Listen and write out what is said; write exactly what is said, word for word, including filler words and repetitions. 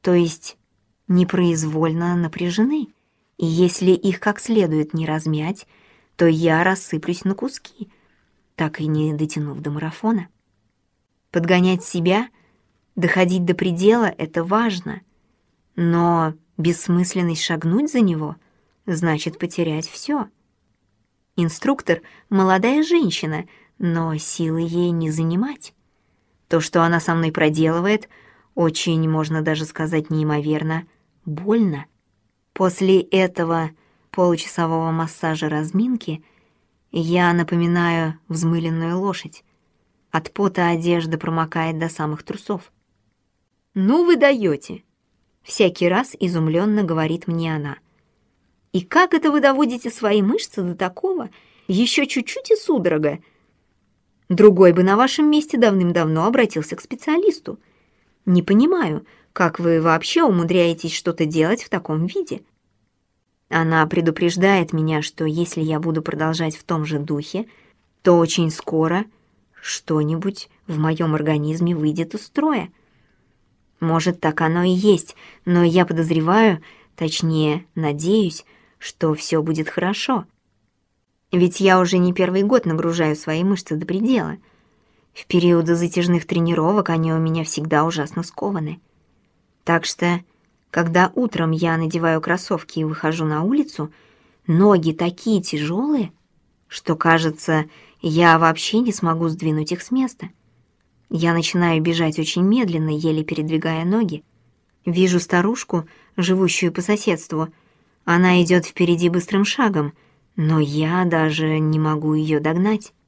то есть непроизвольно напряжены, и если их как следует не размять, то я рассыплюсь на куски, так и не дотянув до марафона. Подгонять себя, доходить до предела — это важно, но бессмысленность шагнуть за него значит потерять все. Инструктор — молодая женщина, но силы ей не занимать. То, что она со мной проделывает, очень, можно даже сказать, неимоверно больно. После этого получасового массажа разминки я напоминаю взмыленную лошадь. От пота одежда промокает до самых трусов. «Ну вы даете!» — всякий раз изумленно говорит мне она. «И как это вы доводите свои мышцы до такого? Еще чуть-чуть и судорога. Другой бы на вашем месте давным-давно обратился к специалисту. Не понимаю, как вы вообще умудряетесь что-то делать в таком виде?» Она предупреждает меня, что если я буду продолжать в том же духе, то очень скоро что-нибудь в моем организме выйдет из строя. Может, так оно и есть, но я подозреваю, точнее, надеюсь, что все будет хорошо. Ведь я уже не первый год нагружаю свои мышцы до предела. В периоды затяжных тренировок они у меня всегда ужасно скованы. Так что, когда утром я надеваю кроссовки и выхожу на улицу, ноги такие тяжелые, что, кажется, я вообще не смогу сдвинуть их с места. Я начинаю бежать очень медленно, еле передвигая ноги. Вижу старушку, живущую по соседству. Она идет впереди быстрым шагом, но я даже не могу ее догнать.